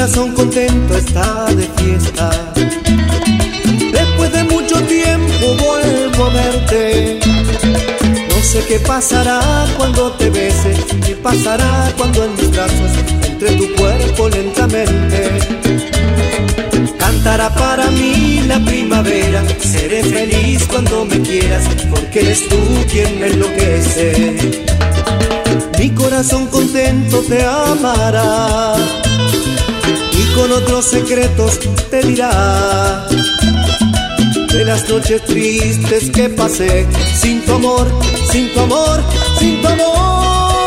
corazón contento está de fiesta. Después de mucho tiempo vuelvo a verte. No sé qué pasará cuando te bese, qué pasará cuando en mis brazos entre tu cuerpo lentamente. Cantará para mí la primavera, seré feliz cuando me quieras, porque eres tú quien me enloquece. Mi corazón contento te amará y con otros secretos te dirá de las noches tristes que pasé sin tu amor, sin tu amor, sin tu amor.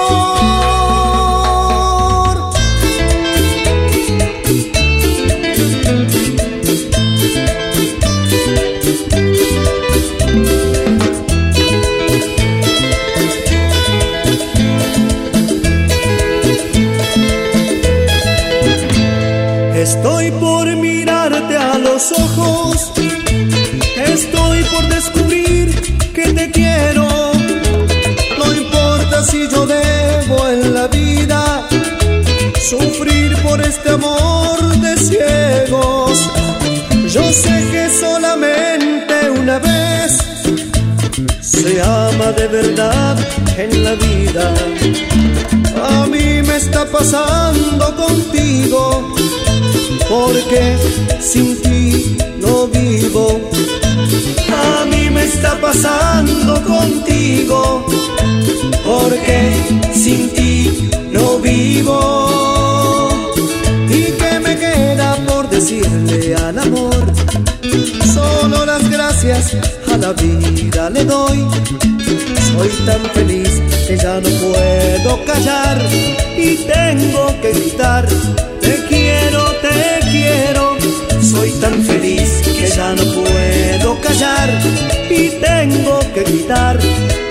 Estoy por mirarte a los ojos, estoy por descubrir que te quiero. No importa si yo debo en la vida sufrir por este amor de ciegos. Yo sé que solamente una vez se ama de verdad en la vida. A mí me está pasando contigo, porque sin ti no vivo. A mí me está pasando contigo, porque sin ti no vivo. ¿Y qué me queda por decirle al amor? Solo las gracias a la vida le doy. Soy tan feliz que ya no puedo callar y tengo que gritar: te quiero, te quiero. Soy tan feliz que ya no puedo callar y tengo que gritar: